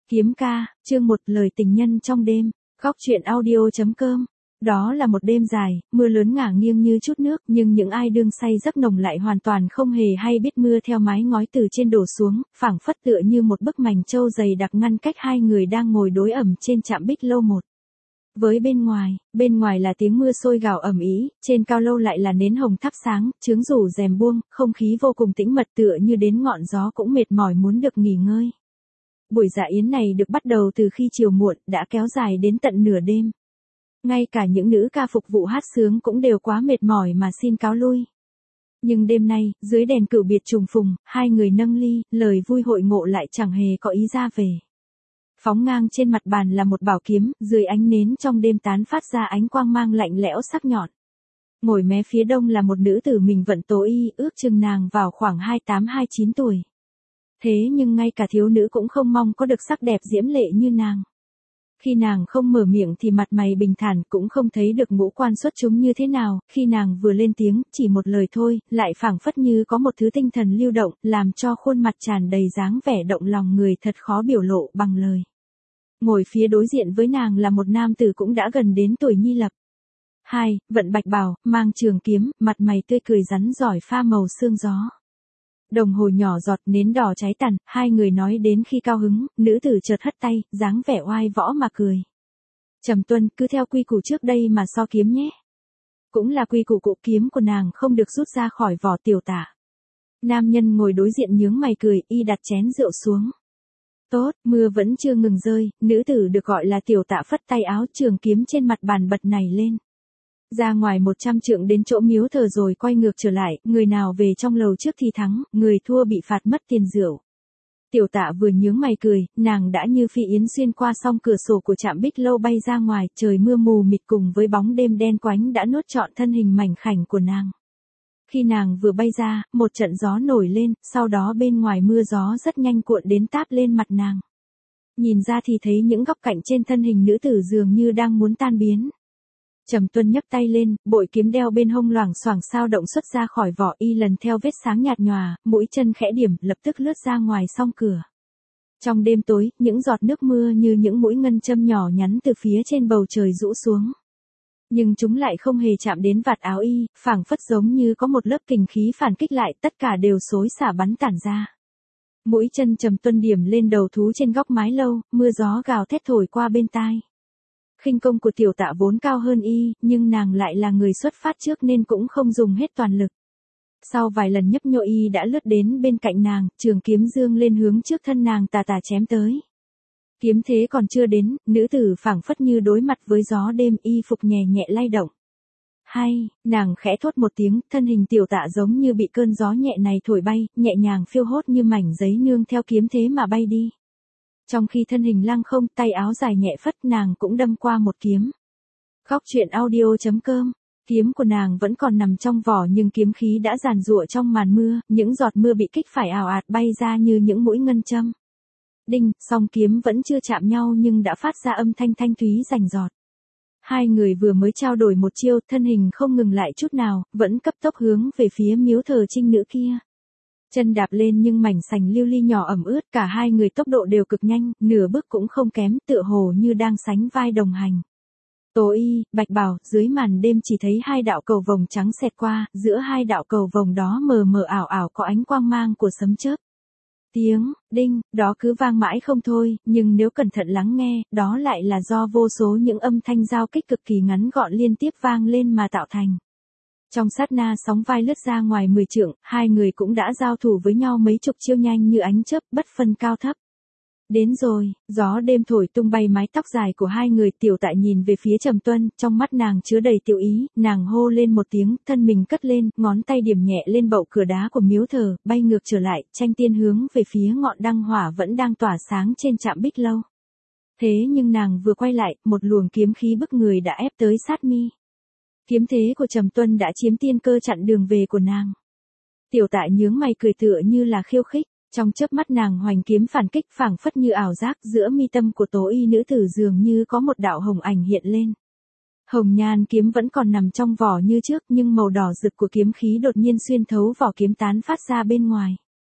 Kiếm ca, chương 1 lời tình nhân trong đêm, góc truyện audio.com. Đó là một đêm dài, mưa lớn ngả nghiêng như chút nước, nhưng những ai đương say giấc nồng lại hoàn toàn không hề hay biết mưa theo mái ngói từ trên đổ xuống, phảng phất tựa như một bức mành trâu dày đặc ngăn cách hai người đang ngồi đối ẩm trên trạm Bích Lâu một. Với bên ngoài là tiếng mưa sôi gào ầm ĩ, trên cao lâu lại là nến hồng thắp sáng, chướng rủ rèm buông, không khí vô cùng tĩnh mật tựa như đến ngọn gió cũng mệt mỏi muốn được nghỉ ngơi. Buổi dạ yến này được bắt đầu từ khi chiều muộn, đã kéo dài đến tận nửa đêm. Ngay cả những nữ ca phục vụ hát sướng cũng đều quá mệt mỏi mà xin cáo lui. Nhưng đêm nay, dưới đèn cửu biệt trùng phùng, hai người nâng ly, lời vui hội ngộ lại chẳng hề có ý ra về. Phóng ngang trên mặt bàn là một bảo kiếm, dưới ánh nến trong đêm tán phát ra ánh quang mang lạnh lẽo sắc nhọn. Ngồi mé phía đông là một nữ tử mình vận tố y, ước chừng nàng vào khoảng 28-29 tuổi. Thế nhưng ngay cả thiếu nữ cũng không mong có được sắc đẹp diễm lệ như nàng. Khi nàng không mở miệng thì mặt mày bình thản, cũng không thấy được ngũ quan xuất chúng như thế nào, khi nàng vừa lên tiếng, chỉ một lời thôi, lại phảng phất như có một thứ tinh thần lưu động, làm cho khuôn mặt tràn đầy dáng vẻ động lòng người thật khó biểu lộ bằng lời. Ngồi phía đối diện với nàng là một nam tử cũng đã gần đến tuổi nhi lập. Vận bạch bào, mang trường kiếm, mặt mày tươi cười rắn giỏi pha màu sương gió. Đồng hồ nhỏ giọt nến đỏ cháy tàn, hai người nói đến khi cao hứng, nữ tử chợt hất tay, dáng vẻ oai võ mà cười. Trầm Tuân, cứ theo quy củ trước đây mà so kiếm nhé. Cũng là quy củ cụ kiếm của nàng không được rút ra khỏi vỏ tiểu tả. Nam nhân ngồi đối diện nhướng mày cười, y đặt chén rượu xuống. Tốt, mưa vẫn chưa ngừng rơi, nữ tử được gọi là tiểu tạ phất tay áo, trường kiếm trên mặt bàn bật nảy lên. Ra ngoài 100 trượng đến chỗ miếu thờ rồi quay ngược trở lại, người nào về trong lầu trước thì thắng, người thua bị phạt mất tiền rượu. Tiểu tạ vừa nhướng mày cười, nàng đã như phi yến xuyên qua song cửa sổ của trạm Bích Lâu bay ra ngoài, trời mưa mù mịt cùng với bóng đêm đen quánh đã nuốt trọn thân hình mảnh khảnh của nàng. Khi nàng vừa bay ra, một trận gió nổi lên, sau đó bên ngoài mưa gió rất nhanh cuộn đến táp lên mặt nàng. Nhìn ra thì thấy những góc cạnh trên thân hình nữ tử dường như đang muốn tan biến. Trầm Tuân nhấc tay lên, bội kiếm đeo bên hông loảng xoảng sao động xuất ra khỏi vỏ, y lần theo vết sáng nhạt nhòa, mũi chân khẽ điểm, lập tức lướt ra ngoài song cửa. Trong đêm tối, những giọt nước mưa như những mũi ngân châm nhỏ nhắn từ phía trên bầu trời rũ xuống. Nhưng chúng lại không hề chạm đến vạt áo y, phảng phất giống như có một lớp kình khí phản kích lại, tất cả đều xối xả bắn tản ra. Mũi chân Trầm Tuân điểm lên đầu thú trên góc mái lâu, mưa gió gào thét thổi qua bên tai. Khinh công của tiểu tạ vốn cao hơn y, nhưng nàng lại là người xuất phát trước nên cũng không dùng hết toàn lực. Sau vài lần nhấp nhô y đã lướt đến bên cạnh nàng, trường kiếm dương lên hướng trước thân nàng tà tà chém tới. Kiếm thế còn chưa đến, nữ tử phảng phất như đối mặt với gió đêm, y phục nhẹ nhẹ lay động. Nàng khẽ thốt một tiếng, thân hình tiểu tạ giống như bị cơn gió nhẹ này thổi bay, nhẹ nhàng phiêu hốt như mảnh giấy nương theo kiếm thế mà bay đi. Trong khi thân hình lăng không, tay áo dài nhẹ phất, nàng cũng đâm qua một kiếm. Góc truyện audio.com. Kiếm của nàng vẫn còn nằm trong vỏ nhưng kiếm khí đã giàn giụa trong màn mưa, những giọt mưa bị kích phải ào ạt bay ra như những mũi ngân châm. Đinh, song kiếm vẫn chưa chạm nhau nhưng đã phát ra âm thanh thanh thúy rành rọt. Hai người vừa mới trao đổi một chiêu, thân hình không ngừng lại chút nào, vẫn cấp tốc hướng về phía miếu thờ trinh nữ kia. Chân đạp lên nhưng mảnh sành lưu ly nhỏ ẩm ướt, cả hai người tốc độ đều cực nhanh, nửa bước cũng không kém, tựa hồ như đang sánh vai đồng hành. Tố y, bạch bào, dưới màn đêm chỉ thấy hai đạo cầu vồng trắng xẹt qua, giữa hai đạo cầu vồng đó mờ mờ ảo ảo có ánh quang mang của sấm chớp. Tiếng, đinh, đó cứ vang mãi không thôi, nhưng nếu cẩn thận lắng nghe, đó lại là do vô số những âm thanh giao kích cực kỳ ngắn gọn liên tiếp vang lên mà tạo thành. Trong sát na sóng vai lướt ra ngoài 10 trượng, hai người cũng đã giao thủ với nhau mấy chục chiêu nhanh như ánh chớp, bất phân cao thấp. Đến rồi, gió đêm thổi tung bay mái tóc dài của hai người, tiểu tạ nhìn về phía Trầm Tuân, trong mắt nàng chứa đầy tiểu ý, nàng hô lên một tiếng, thân mình cất lên, ngón tay điểm nhẹ lên bậu cửa đá của miếu thờ, bay ngược trở lại, tranh tiên hướng về phía ngọn đăng hỏa vẫn đang tỏa sáng trên trạm Bích Lâu. Thế nhưng nàng vừa quay lại, một luồng kiếm khí bức người đã ép tới sát mi. Kiếm thế của Trầm Tuân đã chiếm tiên cơ chặn đường về của nàng. Tiểu tạ nhướng mày cười tựa như là khiêu khích, trong chớp mắt nàng hoành kiếm phản kích phảng phất như ảo giác, giữa mi tâm của tố y nữ tử dường như có một đạo hồng ảnh hiện lên. Hồng nhan kiếm vẫn còn nằm trong vỏ như trước nhưng màu đỏ rực của kiếm khí đột nhiên xuyên thấu vỏ kiếm tán phát ra bên ngoài.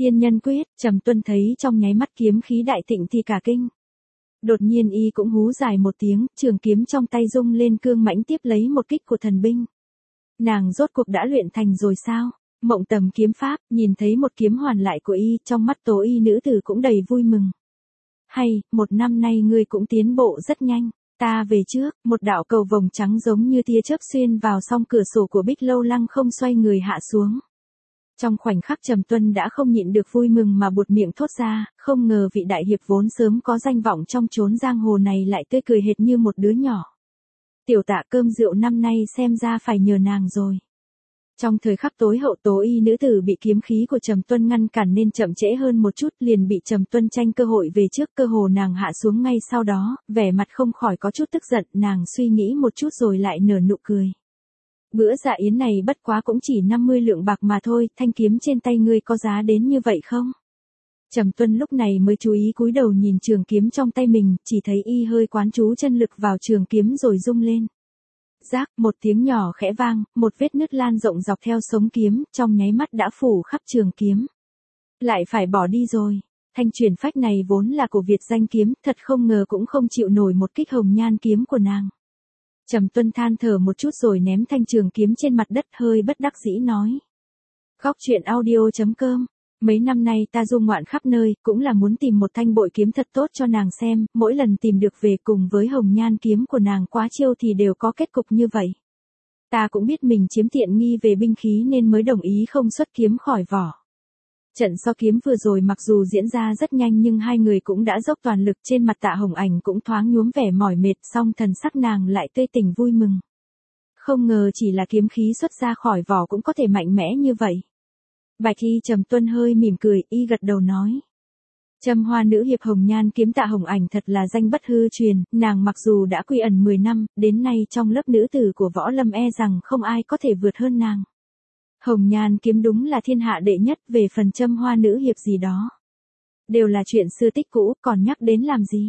Thiên Nhân Quyết, Trầm Tuân thấy trong nháy mắt kiếm khí đại thịnh thì cả kinh. Đột nhiên y cũng hú dài một tiếng, trường kiếm trong tay rung lên cương mãnh tiếp lấy một kích của thần binh. Nàng rốt cuộc đã luyện thành rồi sao? Mộng Tầm kiếm pháp, nhìn thấy một kiếm hoàn lại của y, trong mắt Tố Y nữ tử cũng đầy vui mừng. Hay, một năm nay ngươi cũng tiến bộ rất nhanh. Ta về trước, một đạo cầu vồng trắng giống như tia chớp xuyên vào song cửa sổ của Bích Lâu Lăng không xoay người hạ xuống. Trong khoảnh khắc Trầm Tuân đã không nhịn được vui mừng mà buột miệng thốt ra, không ngờ vị đại hiệp vốn sớm có danh vọng trong chốn giang hồ này lại tươi cười hệt như một đứa nhỏ. Tiểu Tạ cơm rượu năm nay xem ra phải nhờ nàng rồi. Trong thời khắc tối hậu, Tố Y nữ tử bị kiếm khí của Trầm Tuân ngăn cản nên chậm trễ hơn một chút, liền bị Trầm Tuân tranh cơ hội về trước, cơ hồ nàng hạ xuống ngay sau đó, vẻ mặt không khỏi có chút tức giận, nàng suy nghĩ một chút rồi lại nở nụ cười. Bữa dạ yến này bất quá cũng chỉ 50 lượng bạc mà thôi, thanh kiếm trên tay ngươi có giá đến như vậy không? Trầm Tuân lúc này mới chú ý cúi đầu nhìn trường kiếm trong tay mình, chỉ thấy y hơi quán chú chân lực vào trường kiếm rồi rung lên. Rác, một tiếng nhỏ khẽ vang, một vết nứt lan rộng dọc theo sống kiếm, trong nháy mắt đã phủ khắp trường kiếm. Lại phải bỏ đi rồi. Thanh truyền phách này vốn là của Việt danh kiếm, thật không ngờ cũng không chịu nổi một kích hồng nhan kiếm của nàng. Trầm Tuân than thở một chút rồi ném thanh trường kiếm trên mặt đất, hơi bất đắc dĩ nói. Góc truyện audio.com. Mấy năm nay ta du ngoạn khắp nơi, cũng là muốn tìm một thanh bội kiếm thật tốt cho nàng xem, mỗi lần tìm được về cùng với hồng nhan kiếm của nàng quá chiêu thì đều có kết cục như vậy. Ta cũng biết mình chiếm tiện nghi về binh khí nên mới đồng ý không xuất kiếm khỏi vỏ. Trận so kiếm vừa rồi mặc dù diễn ra rất nhanh nhưng hai người cũng đã dốc toàn lực, trên mặt Tạ Hồng Ảnh cũng thoáng nhuốm vẻ mỏi mệt, song thần sắc nàng lại tươi tỉnh vui mừng. Không ngờ chỉ là kiếm khí xuất ra khỏi vỏ cũng có thể mạnh mẽ như vậy. Bạch Y Trầm Tuân hơi mỉm cười, y gật đầu nói. Trầm Hoa nữ hiệp hồng nhan kiếm Tạ Hồng Ảnh thật là danh bất hư truyền, nàng mặc dù đã quy ẩn 10 năm, đến nay trong lớp nữ tử của võ lâm e rằng không ai có thể vượt hơn nàng. Hồng nhan kiếm đúng là thiên hạ đệ nhất, về phần Trầm Hoa nữ hiệp gì đó. Đều là chuyện xưa tích cũ, còn nhắc đến làm gì.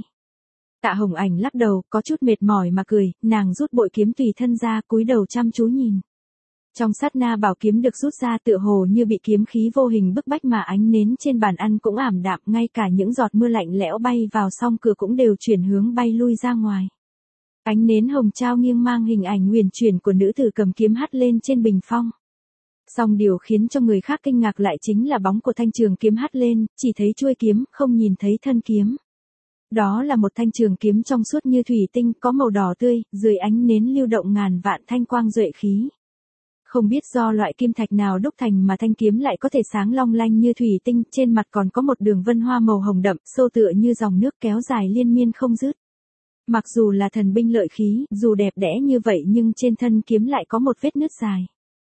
Tạ Hồng Ảnh lắc đầu, có chút mệt mỏi mà cười, nàng rút bội kiếm tùy thân ra, cúi đầu chăm chú nhìn. Trong sát na bảo kiếm được rút ra tựa hồ như bị kiếm khí vô hình bức bách mà ánh nến trên bàn ăn cũng ảm đạm, ngay cả những giọt mưa lạnh lẽo bay vào song cửa cũng đều chuyển hướng bay lui ra ngoài. Ánh nến hồng trao nghiêng mang hình ảnh huyền chuyển của nữ tử cầm kiếm hắt lên trên bình phong. Song điều khiến cho người khác kinh ngạc lại chính là bóng của thanh trường kiếm hắt lên, chỉ thấy chuôi kiếm, không nhìn thấy thân kiếm. Đó là một thanh trường kiếm trong suốt như thủy tinh, có màu đỏ tươi, dưới ánh nến lưu động ngàn vạn thanh quang duệ khí. Không biết do loại kim thạch nào đúc thành mà thanh kiếm lại có thể sáng long lanh như thủy tinh, trên mặt còn có một đường vân hoa màu hồng đậm, sâu tựa như dòng nước kéo dài liên miên không dứt. Mặc dù là thần binh lợi khí, dù đẹp đẽ như vậy nhưng trên thân kiếm lại có một vết nứt dài.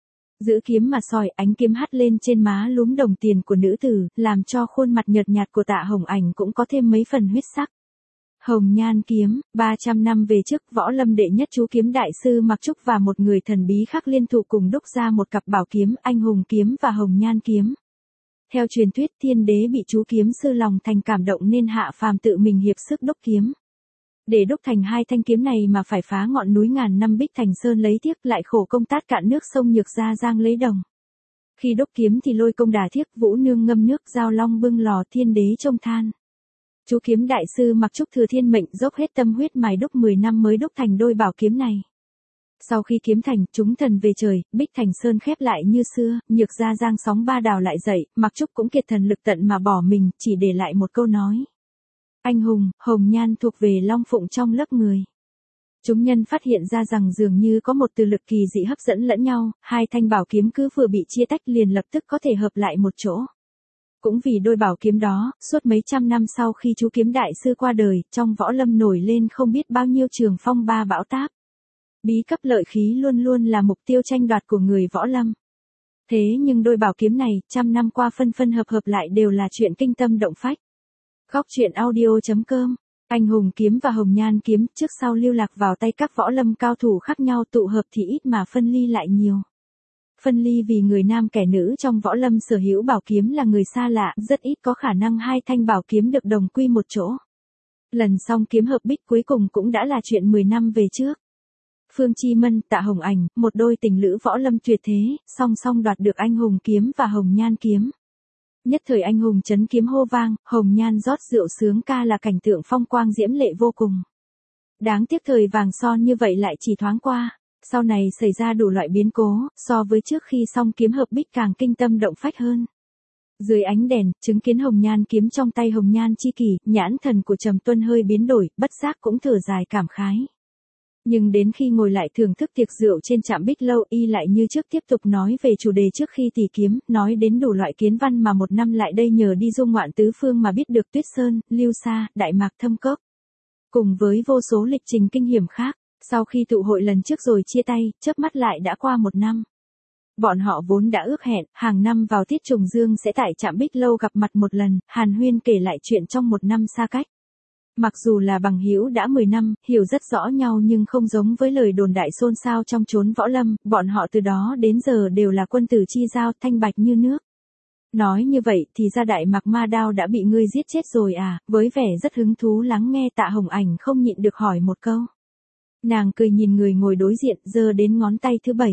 Giữ kiếm mà soi, ánh kiếm hắt lên trên má lúm đồng tiền của nữ tử, làm cho khuôn mặt nhợt nhạt của Tạ Hồng Ảnh cũng có thêm mấy phần huyết sắc. Hồng nhan kiếm, 300 năm về trước, võ lâm đệ nhất chú kiếm đại sư Mặc Trúc và một người thần bí khác liên thủ cùng đúc ra một cặp bảo kiếm, anh hùng kiếm và hồng nhan kiếm. Theo truyền thuyết, thiên đế bị chú kiếm sư lòng thành cảm động nên hạ phàm tự mình hiệp sức đúc kiếm. Để đúc thành hai thanh kiếm này mà phải phá ngọn núi ngàn năm Bích Thành Sơn lấy tiếc, lại khổ công tát cạn nước sông Nhược Gia Giang lấy đồng. Khi đúc kiếm thì lôi công đả thiếc, Vũ Nương ngâm nước, Giao Long bưng lò, thiên đế trông than. Chú kiếm đại sư Mặc Trúc thừa thiên mệnh dốc hết tâm huyết mài đúc 10 năm mới đúc thành đôi bảo kiếm này. Sau khi kiếm thành, chúng thần về trời, Bích Thành Sơn khép lại như xưa, Nhược Gia Giang sóng ba đào lại dậy, Mặc Trúc cũng kiệt thần lực tận mà bỏ mình, chỉ để lại một câu nói. Anh hùng, hồng nhan thuộc về Long Phụng trong lớp người. Chúng nhân phát hiện ra rằng dường như có một từ lực kỳ dị hấp dẫn lẫn nhau, hai thanh bảo kiếm cứ vừa bị chia tách liền lập tức có thể hợp lại một chỗ. Cũng vì đôi bảo kiếm đó, suốt mấy trăm năm sau khi chú kiếm đại sư qua đời, trong võ lâm nổi lên không biết bao nhiêu trường phong ba bão táp. Bí cấp lợi khí luôn luôn là mục tiêu tranh đoạt của người võ lâm. Thế nhưng đôi bảo kiếm này, trăm năm qua phân phân hợp hợp lại đều là chuyện kinh tâm động phách. Góc truyện audio.com. Anh hùng kiếm và hồng nhan kiếm trước sau lưu lạc vào tay các võ lâm cao thủ khác nhau, tụ hợp thì ít mà phân ly lại nhiều. Phân ly vì người nam kẻ nữ trong võ lâm sở hữu bảo kiếm là người xa lạ, rất ít có khả năng hai thanh bảo kiếm được đồng quy một chỗ. Lần song kiếm hợp bích cuối cùng cũng đã là chuyện 10 năm về trước. Phương Chi Mân, Tạ Hồng Ảnh, một đôi tình lữ võ lâm tuyệt thế, song song đoạt được anh hùng kiếm và hồng nhan kiếm. Nhất thời anh hùng chấn kiếm hô vang, hồng nhan rót rượu sướng ca là cảnh tượng phong quang diễm lệ vô cùng. Đáng tiếc thời vàng son như vậy lại chỉ thoáng qua, sau này xảy ra đủ loại biến cố, so với trước khi song kiếm hợp bích càng kinh tâm động phách hơn. Dưới ánh đèn, chứng kiến hồng nhan kiếm trong tay hồng nhan chi kỷ, nhãn thần của Trầm Tuân hơi biến đổi, bất giác cũng thở dài cảm khái. Nhưng đến khi ngồi lại thưởng thức tiệc rượu trên trạm Bích Lâu, y lại như trước tiếp tục nói về chủ đề trước khi tỉ kiếm, nói đến đủ loại kiến văn mà một năm lại đây nhờ đi du ngoạn tứ phương mà biết được Tuyết Sơn, Lưu Sa, Đại Mạc Thâm Cốc. Cùng với vô số lịch trình kinh hiểm khác, sau khi tụ hội lần trước rồi chia tay, chớp mắt lại đã qua một năm. Bọn họ vốn đã ước hẹn, hàng năm vào tiết trùng dương sẽ tại trạm Bích Lâu gặp mặt một lần, hàn huyên kể lại chuyện trong một năm xa cách. Mặc dù là bằng hữu đã 10 năm, hiểu rất rõ nhau nhưng không giống với lời đồn đại xôn xao trong chốn võ lâm, bọn họ từ đó đến giờ đều là quân tử chi giao, thanh bạch như nước. Nói như vậy thì ra Đại Mạc Ma Đao đã bị ngươi giết chết rồi à, với vẻ rất hứng thú lắng nghe Tạ Hồng Ảnh không nhịn được hỏi một câu. Nàng cười nhìn người ngồi đối diện, giơ đến ngón tay thứ 7.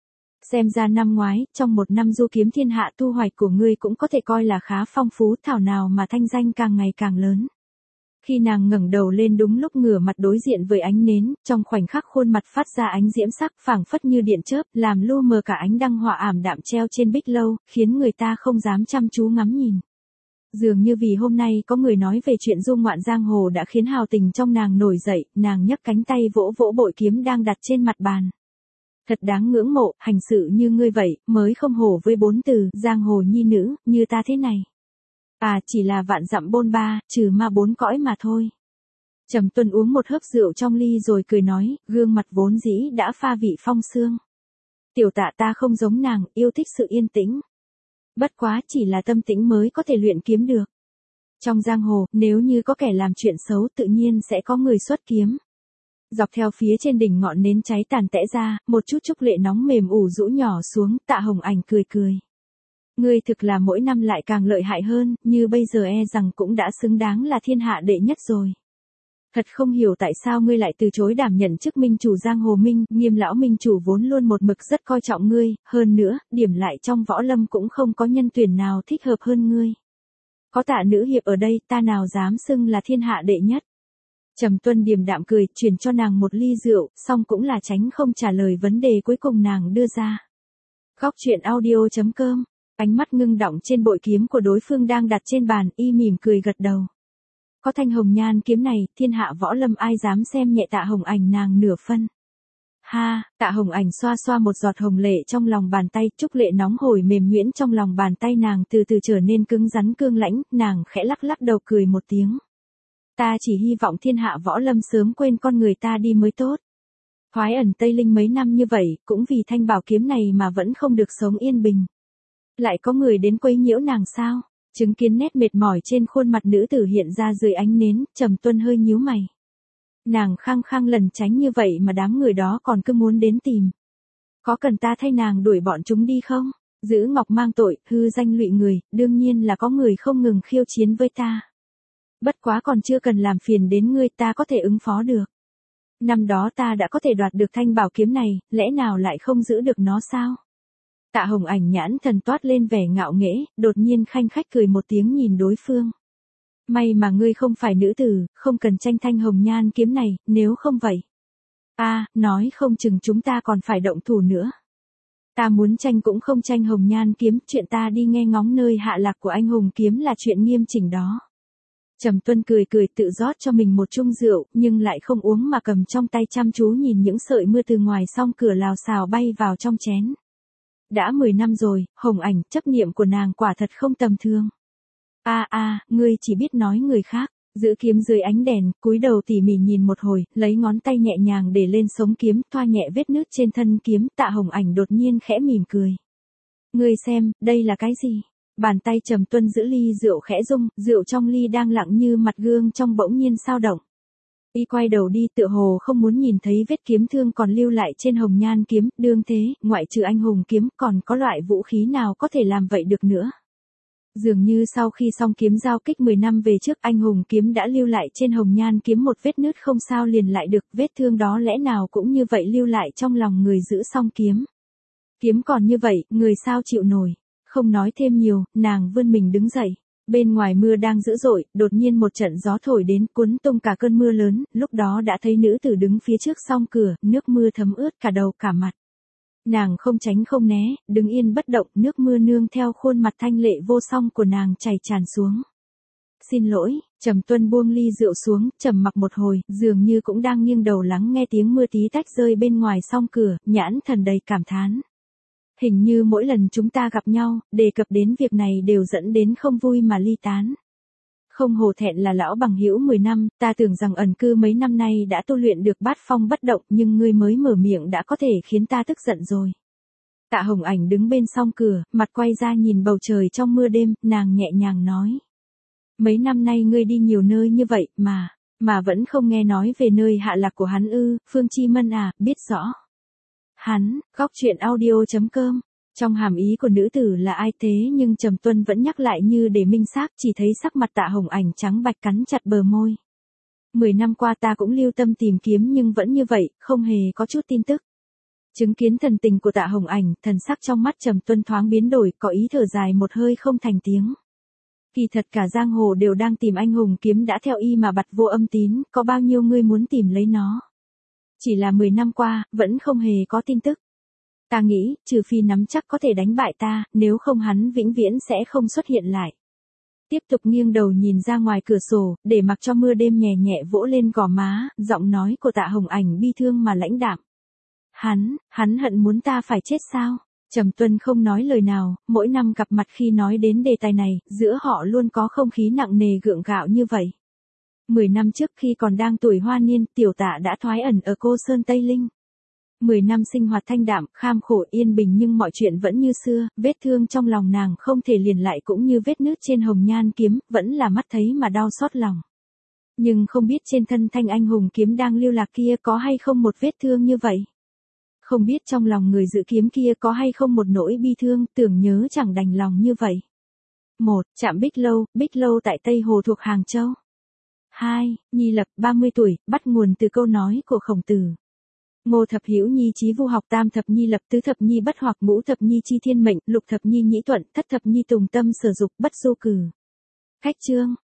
Xem ra năm ngoái, trong một năm du kiếm thiên hạ thu hoạch của ngươi cũng có thể coi là khá phong phú, thảo nào mà thanh danh càng ngày càng lớn. Khi nàng ngẩng đầu lên đúng lúc ngửa mặt đối diện với ánh nến, trong khoảnh khắc khuôn mặt phát ra ánh diễm sắc phảng phất như điện chớp, làm lu mờ cả ánh đăng họa ảm đạm treo trên Bích Lâu, khiến người ta không dám chăm chú ngắm nhìn. Dường như vì hôm nay có người nói về chuyện du ngoạn giang hồ đã khiến hào tình trong nàng nổi dậy, nàng nhấc cánh tay vỗ vỗ bội kiếm đang đặt trên mặt bàn. Thật đáng ngưỡng mộ, hành sự như ngươi vậy, mới không hổ với 4 từ, giang hồ nhi nữ, như ta thế này. À, chỉ là vạn dặm bôn ba, trừ ma 4 cõi mà thôi. Trầm Tuân uống một hớp rượu trong ly rồi cười nói, gương mặt vốn dĩ đã pha vị phong sương. Tiểu Tạ ta không giống nàng, yêu thích sự yên tĩnh. Bất quá chỉ là tâm tĩnh mới có thể luyện kiếm được. Trong giang hồ, nếu như có kẻ làm chuyện xấu tự nhiên sẽ có người xuất kiếm. Dọc theo phía trên đỉnh ngọn nến cháy tàn tẽ ra, một chút trúc lệ nóng mềm ủ rũ nhỏ xuống, Tạ Hồng Ảnh cười cười. Ngươi thực là mỗi năm lại càng lợi hại hơn, như bây giờ e rằng cũng đã xứng đáng là thiên hạ đệ nhất rồi. Thật không hiểu tại sao ngươi lại từ chối đảm nhận chức minh chủ giang hồ minh, Nghiêm lão minh chủ vốn luôn một mực rất coi trọng ngươi, hơn nữa, điểm lại trong võ lâm cũng không có nhân tuyển nào thích hợp hơn ngươi. Có Tạ nữ hiệp ở đây, ta nào dám xưng là thiên hạ đệ nhất. Trầm Tuân điềm đạm cười, truyền cho nàng một ly rượu, xong cũng là tránh không trả lời vấn đề cuối cùng nàng đưa ra. Góc truyện audio.com. Ánh mắt ngưng đọng trên bội kiếm của đối phương đang đặt trên bàn, y mỉm cười gật đầu. Có thanh hồng nhan kiếm này, thiên hạ võ lâm ai dám xem nhẹ Tạ Hồng Ảnh nàng nửa phân. Ha, Tạ Hồng Ảnh xoa xoa một giọt hồng lệ trong lòng bàn tay, trúc lệ nóng hổi mềm nhuyễn trong lòng bàn tay nàng từ từ trở nên cứng rắn cương lãnh, nàng khẽ lắc lắc đầu cười một tiếng. Ta chỉ hy vọng thiên hạ võ lâm sớm quên con người ta đi mới tốt. Thoái ẩn Tây Linh mấy năm như vậy, cũng vì thanh bảo kiếm này mà vẫn không được sống yên bình. Lại có người đến quấy nhiễu nàng sao? Chứng kiến nét mệt mỏi trên khuôn mặt nữ tử hiện ra dưới ánh nến, Trầm Tuân hơi nhíu mày. Nàng khăng khăng lẩn tránh như vậy mà đám người đó còn cứ muốn đến tìm. Có cần ta thay nàng đuổi bọn chúng đi không? Giữ ngọc mang tội, hư danh lụy người, đương nhiên là có người không ngừng khiêu chiến với ta. Bất quá còn chưa cần làm phiền đến ngươi, ta có thể ứng phó được. Năm đó ta đã có thể đoạt được thanh bảo kiếm này, lẽ nào lại không giữ được nó sao? Tạ Hồng Ảnh nhãn thần toát lên vẻ ngạo nghễ, đột nhiên khanh khách cười một tiếng nhìn đối phương. May mà ngươi không phải nữ tử, không cần tranh thanh hồng nhan kiếm này, nếu không vậy. Nói không chừng chúng ta còn phải động thủ nữa. Ta muốn tranh cũng không tranh hồng nhan kiếm, chuyện ta đi nghe ngóng nơi hạ lạc của anh hùng kiếm là chuyện nghiêm chỉnh đó. Trầm Tuân cười cười tự rót cho mình một chung rượu, nhưng lại không uống mà cầm trong tay chăm chú nhìn những sợi mưa từ ngoài song cửa lào xào bay vào trong chén. Đã 10 năm rồi, Hồng Ảnh, chấp niệm của nàng quả thật không tầm thường. Ngươi chỉ biết nói người khác, giữ kiếm dưới ánh đèn, cúi đầu tỉ mỉ nhìn một hồi, lấy ngón tay nhẹ nhàng để lên sống kiếm, thoa nhẹ vết nứt trên thân kiếm, Tạ Hồng Ảnh đột nhiên khẽ mỉm cười. Ngươi xem, đây là cái gì? Bàn tay Trầm Tuân giữ ly rượu khẽ rung, rượu trong ly đang lặng như mặt gương trong bỗng nhiên sao động. Y quay đầu đi tựa hồ không muốn nhìn thấy vết kiếm thương còn lưu lại trên hồng nhan kiếm, đương thế, ngoại trừ anh hùng kiếm còn có loại vũ khí nào có thể làm vậy được nữa. Dường như sau khi xong kiếm giao kích 10 năm về trước anh hùng kiếm đã lưu lại trên hồng nhan kiếm một vết nứt không sao liền lại được, vết thương đó lẽ nào cũng như vậy lưu lại trong lòng người giữ song kiếm. Kiếm còn như vậy, người sao chịu nổi. Không nói thêm nhiều, nàng vươn mình đứng dậy. Bên ngoài mưa đang dữ dội, đột nhiên một trận gió thổi đến cuốn tung cả cơn mưa lớn, lúc đó đã thấy nữ tử đứng phía trước song cửa, nước mưa thấm ướt cả đầu cả mặt. Nàng không tránh không né, đứng yên bất động, nước mưa nương theo khuôn mặt thanh lệ vô song của nàng chảy tràn xuống. Xin lỗi, Trầm Tuân buông ly rượu xuống, trầm mặc một hồi, dường như cũng đang nghiêng đầu lắng nghe tiếng mưa tí tách rơi bên ngoài song cửa, nhãn thần đầy cảm thán. Hình như mỗi lần chúng ta gặp nhau, đề cập đến việc này đều dẫn đến không vui mà ly tán. Không hổ thẹn là lão bằng hữu 10 năm, ta tưởng rằng ẩn cư mấy năm nay đã tu luyện được bát phong bất động, nhưng ngươi mới mở miệng đã có thể khiến ta tức giận rồi. Tạ Hồng Ảnh đứng bên song cửa, mặt quay ra nhìn bầu trời trong mưa đêm, nàng nhẹ nhàng nói. Mấy năm nay ngươi đi nhiều nơi như vậy, mà vẫn không nghe nói về nơi hạ lạc của hắn ư? Phương Chi Mân à, biết rõ. Hắn, góc truyện audio.com. Trong hàm ý của nữ tử là ai thế, nhưng Trầm Tuân vẫn nhắc lại như để minh xác, chỉ thấy sắc mặt Tạ Hồng Ảnh trắng bạch cắn chặt bờ môi. 10 năm qua ta cũng lưu tâm tìm kiếm nhưng vẫn như vậy, không hề có chút tin tức. Chứng kiến thần tình của Tạ Hồng Ảnh, thần sắc trong mắt Trầm Tuân thoáng biến đổi, có ý thở dài một hơi không thành tiếng. Kỳ thật cả giang hồ đều đang tìm anh hùng kiếm đã theo y mà bặt vô âm tín, có bao nhiêu người muốn tìm lấy nó. Chỉ là 10 năm qua, vẫn không hề có tin tức. Ta nghĩ, trừ phi nắm chắc có thể đánh bại ta, nếu không hắn vĩnh viễn sẽ không xuất hiện lại. Tiếp tục nghiêng đầu nhìn ra ngoài cửa sổ, để mặc cho mưa đêm nhẹ nhẹ vỗ lên gò má, giọng nói của Tạ Hồng Ảnh bi thương mà lãnh đạm. Hắn hận muốn ta phải chết sao? Trầm Tuân không nói lời nào, mỗi năm gặp mặt khi nói đến đề tài này, giữa họ luôn có không khí nặng nề gượng gạo như vậy. 10 năm trước khi còn đang tuổi hoa niên, tiểu Tạ đã thoái ẩn ở Cô Sơn Tây Linh. 10 năm sinh hoạt thanh đạm, kham khổ yên bình nhưng mọi chuyện vẫn như xưa, vết thương trong lòng nàng không thể liền lại cũng như vết nứt trên hồng nhan kiếm, vẫn là mắt thấy mà đau xót lòng. Nhưng không biết trên thân thanh anh hùng kiếm đang lưu lạc kia có hay không một vết thương như vậy. Không biết trong lòng người giữ kiếm kia có hay không một nỗi bi thương, tưởng nhớ chẳng đành lòng như vậy. 1. Trạm Bích Lâu tại Tây Hồ thuộc Hàng Châu. 2. Nhi Lập, 30 tuổi, bắt nguồn từ câu nói của Khổng Tử. Ngô thập hữu nhi chí vu học, tam thập nhi lập, tứ thập nhi bất hoặc, ngũ thập nhi chi thiên mệnh, lục thập nhi nhĩ thuận, thất thập nhi tùng tâm sở dục, bất du cử. Khách chương.